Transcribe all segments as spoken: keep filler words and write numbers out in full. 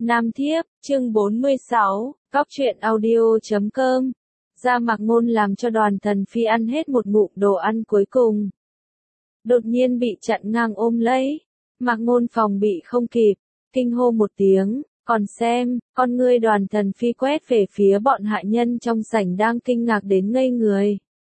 Nam Thiếp, chương bốn mươi sáu, Cóc truyện audio chấm com. Ra Mạc Ngôn làm cho Đoàn Thần Phi ăn hết một ngụm đồ ăn cuối cùng. Đột nhiên bị chặn ngang ôm lấy. Mạc Ngôn phòng bị không kịp, kinh hô một tiếng, còn xem, con ngươi Đoàn Thần Phi quét về phía bọn hạ nhân trong sảnh đang kinh ngạc đến ngây người.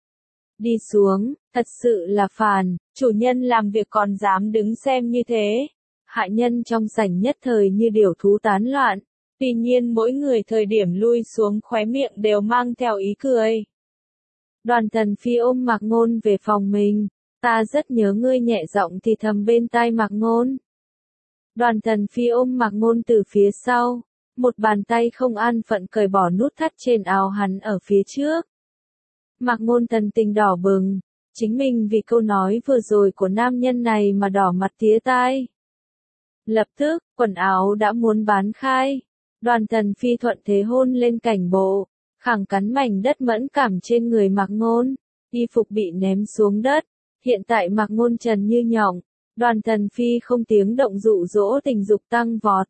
Đi xuống, thật sự là phàn, chủ nhân làm việc còn dám đứng xem như thế. Hạ nhân trong sảnh nhất thời như điểu thú tán loạn, tuy nhiên mỗi người thời điểm lui xuống khóe miệng đều mang theo ý cười. Đoàn Thần Phi ôm Mạc Ngôn về phòng mình, ta rất nhớ ngươi, nhẹ giọng thì thầm bên tai Mạc Ngôn. Đoàn Thần Phi ôm Mạc Ngôn từ phía sau, một bàn tay không an phận cởi bỏ nút thắt trên áo hắn ở phía trước. Mạc Ngôn thần tình đỏ bừng, chính mình vì câu nói vừa rồi của nam nhân này mà đỏ mặt tía tai. Lập tức, quần áo đã muốn bán khai. Đoàn Thần Phi thuận thế hôn lên cảnh bộ, khẳng cắn mảnh đất mẫn cảm trên người Mạc Ngôn, y phục bị ném xuống đất. Hiện tại Mạc Ngôn trần như nhộng, Đoàn Thần Phi không tiếng động dụ dỗ tình dục tăng vọt.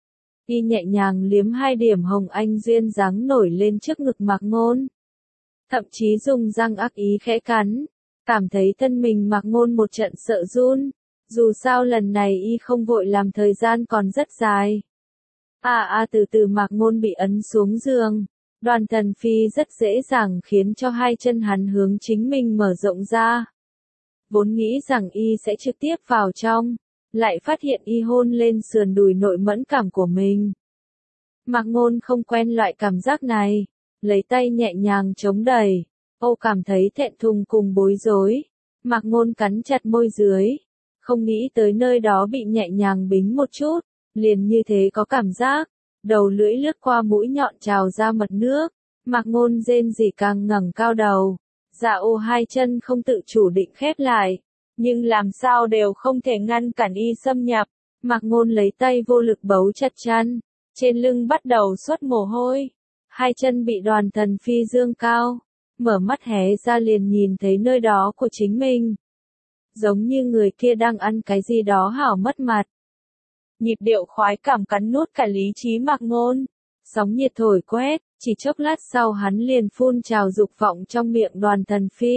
Y nhẹ nhàng liếm hai điểm hồng anh duyên dáng nổi lên trước ngực Mạc Ngôn. Thậm chí dùng răng ác ý khẽ cắn, cảm thấy thân mình Mạc Ngôn một trận sợ run. Dù sao lần này y không vội làm, thời gian còn rất dài. À à từ từ Mạc Ngôn bị ấn xuống giường. Đoàn Thần Phi rất dễ dàng khiến cho hai chân hắn hướng chính mình mở rộng ra. Vốn nghĩ rằng y sẽ trực tiếp vào trong, lại phát hiện y hôn lên sườn đùi nội mẫn cảm của mình. Mạc Ngôn không quen loại cảm giác này, lấy tay nhẹ nhàng chống đẩy. Ô cảm thấy thẹn thùng cùng bối rối. Mạc Ngôn cắn chặt môi dưới. Không nghĩ tới nơi đó bị nhẹ nhàng bính một chút, liền như thế có cảm giác, đầu lưỡi lướt qua mũi nhọn trào ra mật nước, Mạc Ngôn rên rỉ càng ngẩng cao đầu, dạ ô hai chân không tự chủ định khép lại, nhưng làm sao đều không thể ngăn cản y xâm nhập. Mạc Ngôn lấy tay vô lực bấu chặt chăn, trên lưng bắt đầu xuất mồ hôi, hai chân bị Đoàn Thần Phi dương cao, mở mắt hé ra liền nhìn thấy nơi đó của chính mình. Giống như người kia đang ăn cái gì đó hảo mất mặt. Nhịp điệu khoái cảm cắn nuốt cả lý trí Mạc Ngôn. Sóng nhiệt thổi quét, chỉ chốc lát sau hắn liền phun trào dục vọng trong miệng Đoàn Thần Phi.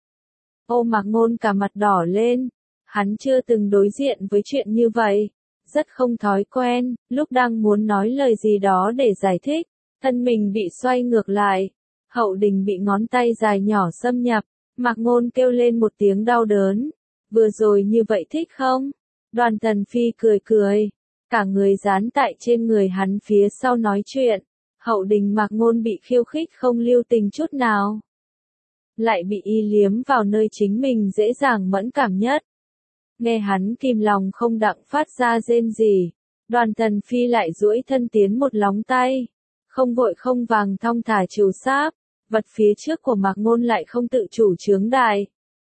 Ô Mạc Ngôn cả mặt đỏ lên, hắn chưa từng đối diện với chuyện như vậy, rất không thói quen, lúc đang muốn nói lời gì đó để giải thích, thân mình bị xoay ngược lại, hậu đình bị ngón tay dài nhỏ xâm nhập, Mạc Ngôn kêu lên một tiếng đau đớn. Vừa rồi như vậy thích không? Đoàn Thần Phi cười cười, cả người dán tại trên người hắn phía sau nói chuyện, hậu đình Mạc Ngôn bị khiêu khích không lưu tình chút nào. Lại bị y liếm vào nơi chính mình dễ dàng mẫn cảm nhất. Nghe hắn kìm lòng không đặng phát ra rên rỉ, Đoàn Thần Phi lại duỗi thân tiến một lóng tay, không vội không vàng thong thả chiều sáp, vật phía trước của Mạc Ngôn lại không tự chủ chướng đại.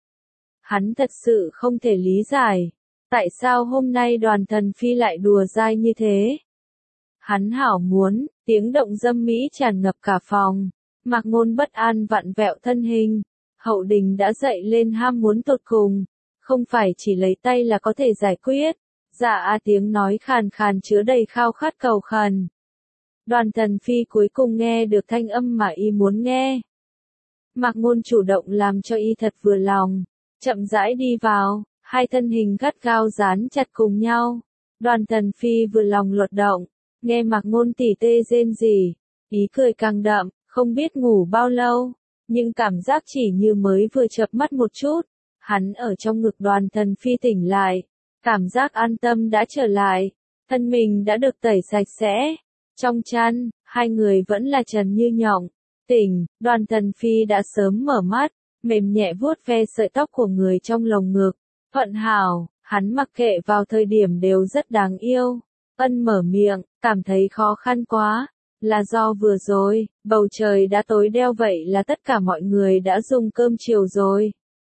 Hắn thật sự không thể lý giải, tại sao hôm nay Đoàn Thần Phi lại đùa dai như thế. Hắn hảo muốn, tiếng động dâm mỹ tràn ngập cả phòng, Mạc Ngôn bất an vặn vẹo thân hình, hậu đình đã dậy lên ham muốn tột cùng, không phải chỉ lấy tay là có thể giải quyết. Dạ a tiếng nói khàn khàn chứa đầy khao khát cầu khẩn. Đoàn Thần Phi cuối cùng nghe được thanh âm mà y muốn nghe. Mạc Ngôn chủ động làm cho y thật vừa lòng. Chậm rãi đi vào, hai thân hình gắt gao dán chặt cùng nhau. Đoàn Thần Phi vừa lòng luật động, nghe Mạc Ngôn tỉ tê rên rỉ, ý cười càng đậm, không biết ngủ bao lâu, nhưng cảm giác chỉ như mới vừa chợp mắt một chút, hắn ở trong ngực Đoàn Thần Phi tỉnh lại, cảm giác an tâm đã trở lại, thân mình đã được tẩy sạch sẽ, trong chăn, hai người vẫn là trần như nhộng, tỉnh, Đoàn Thần Phi đã sớm mở mắt. Mềm nhẹ vuốt ve sợi tóc của người trong lồng ngực, thuận hảo, hắn mặc kệ vào thời điểm đều rất đáng yêu. Ân mở miệng, cảm thấy khó khăn quá, là do vừa rồi, bầu trời đã tối đeo vậy là tất cả mọi người đã dùng cơm chiều rồi.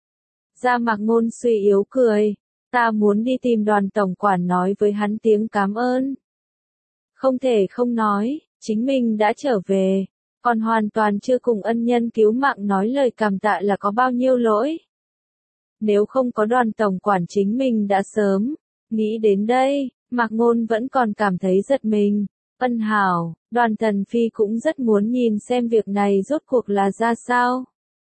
Ra Mạc Ngôn suy yếu cười, ta muốn đi tìm Đoàn tổng quản nói với hắn tiếng cảm ơn. Không thể không nói, chính mình đã trở về. Còn hoàn toàn chưa cùng ân nhân cứu mạng nói lời cảm tạ là có bao nhiêu lỗi. Nếu không có Đoàn tổng quản chính mình đã sớm, nghĩ đến đây, Mạc Ngôn vẫn còn cảm thấy giật mình, Ân hảo, Đoàn Tần Phi cũng rất muốn nhìn xem việc này rốt cuộc là ra sao.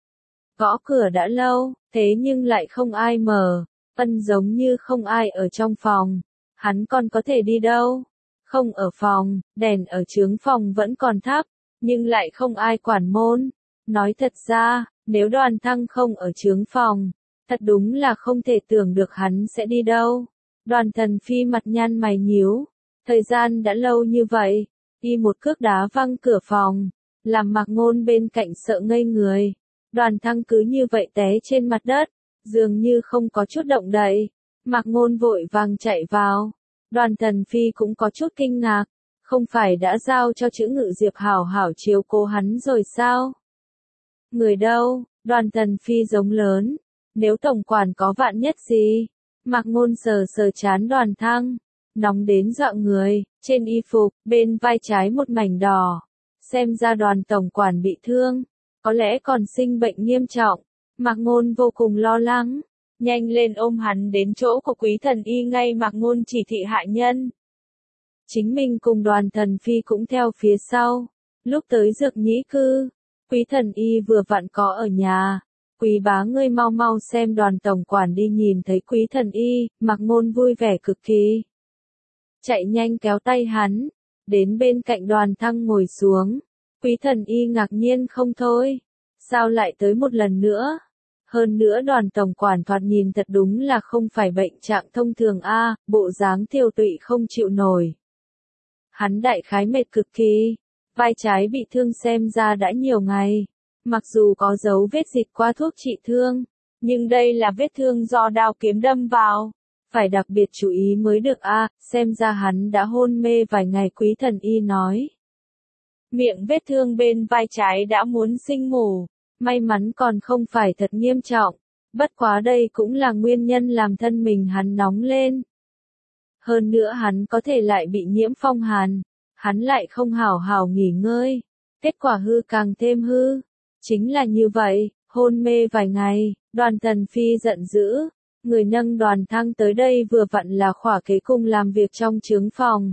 Gõ cửa đã lâu, thế nhưng lại không ai mở, Ân giống như không ai ở trong phòng, hắn còn có thể đi đâu? Không ở phòng, đèn ở trướng phòng vẫn còn thắp, nhưng lại không ai quản môn. Nói thật ra, nếu Đoàn Thăng không ở trướng phòng, thật đúng là không thể tưởng được hắn sẽ đi đâu. Đoàn Tần Phi mặt nhăn mày nhíu, thời gian đã lâu như vậy, đi một cước đá văng cửa phòng, làm Mạc Ngôn bên cạnh sợ ngây người. Đoàn Thăng cứ như vậy té trên mặt đất, dường như không có chút động đậy. Mạc Ngôn vội vàng chạy vào. Đoàn Tần Phi cũng có chút kinh ngạc, không phải đã giao cho chữ Ngự Diệp hảo hảo chiếu cố hắn rồi sao? Người đâu? Đoàn Tần Phi giống lớn, nếu tổng quản có vạn nhất gì? Mạc Ngôn sờ sờ chán Đoàn Thăng, nóng đến dọa người, trên y phục, bên vai trái một mảnh đỏ. Xem ra Đoàn tổng quản bị thương, có lẽ còn sinh bệnh nghiêm trọng. Mạc Ngôn vô cùng lo lắng, nhanh lên ôm hắn đến chỗ của Quý Thần Y ngay. Mạc Ngôn chỉ thị hạ nhân. Chính mình cùng Đoàn Tần Phi cũng theo phía sau. Lúc tới Dược Nhĩ Cư, Quý Thần Y vừa vặn có ở nhà. Quý bá ngươi mau mau xem Đoàn tổng quản đi. Nhìn thấy Quý Thần Y, Mạc Ngôn vui vẻ cực kỳ. Chạy nhanh kéo tay hắn, đến bên cạnh Đoàn Thăng ngồi xuống. Quý Thần Y ngạc nhiên không thôi, sao lại tới một lần nữa? Hơn nữa Đoàn tổng quản thoạt nhìn thật đúng là không phải bệnh trạng thông thường a, bộ dáng tiêu tụy không chịu nổi. Hắn đại khái mệt cực kỳ, vai trái bị thương xem ra đã nhiều ngày, mặc dù có dấu vết dịch qua thuốc trị thương, nhưng đây là vết thương do đao kiếm đâm vào, phải đặc biệt chú ý mới được a, xem ra hắn đã hôn mê vài ngày. Quý Thần Y nói. Miệng vết thương bên vai trái đã muốn sinh mủ, may mắn còn không phải thật nghiêm trọng, bất quá đây cũng là nguyên nhân làm thân mình hắn nóng lên. Hơn nữa hắn có thể lại bị nhiễm phong hàn, hắn lại không hảo hảo nghỉ ngơi, kết quả hư càng thêm hư. Chính là như vậy, hôn mê vài ngày, Đoàn Tần Phi giận dữ, người nâng Đoàn Thăng tới đây vừa vặn là Khỏa Kế cùng làm việc trong trướng phòng.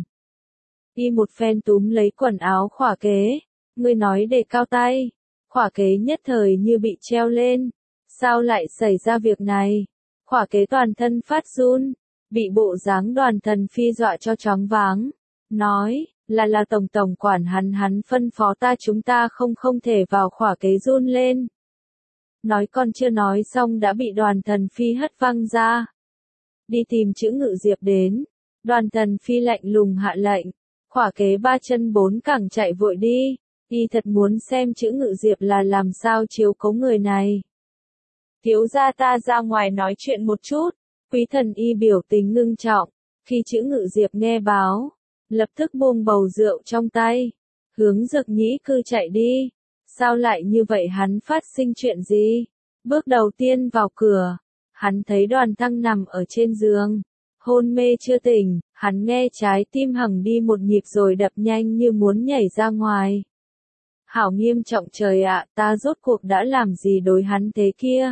Y một phen túm lấy quần áo Khỏa Kế, ngươi nói để cao tay. Khỏa Kế nhất thời như bị treo lên, sao lại xảy ra việc này? Khỏa Kế toàn thân phát run, bị bộ dáng Đoàn Tần Phi dọa cho choáng váng, nói, là là tổng tổng quản hắn hắn phân phó ta, chúng ta không không thể vào. Khỏa Kế run lên. Nói còn chưa nói xong đã bị Đoàn Tần Phi hất văng ra. Đi tìm chữ Ngự Diệp đến. Đoàn Tần Phi lạnh lùng hạ lệnh. Khỏa Kế ba chân bốn cẳng chạy vội đi. Y thật muốn xem chữ Ngự Diệp là làm sao chiếu cố người này. Thiếu gia, ta ra ngoài nói chuyện một chút. Quý Thần Y biểu tình ngưng trọng. Khi chữ Ngự Diệp nghe báo, lập tức buông bầu rượu trong tay, hướng Dược Nhĩ Cư chạy đi. Sao lại như vậy? Hắn phát sinh chuyện gì? Bước đầu tiên vào cửa, hắn thấy Đoàn Thăng nằm ở trên giường, hôn mê chưa tỉnh, hắn nghe trái tim hằng đi một nhịp rồi đập nhanh như muốn nhảy ra ngoài. Hảo nghiêm trọng trời ạ, ta rốt cuộc đã làm gì đối hắn thế kia?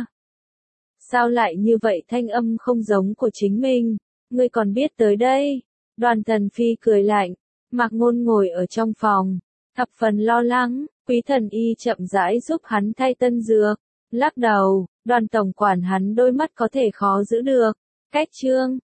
Sao lại như vậy? Thanh âm không giống của chính mình, ngươi còn biết tới đây? Đoàn Tần Phi cười lạnh, Mạc Ngôn ngồi ở trong phòng, thập phần lo lắng. Quý Thần Y chậm rãi giúp hắn thay tân dược, lắc đầu, Đoàn tổng quản hắn đôi mắt có thể khó giữ được. Cách chương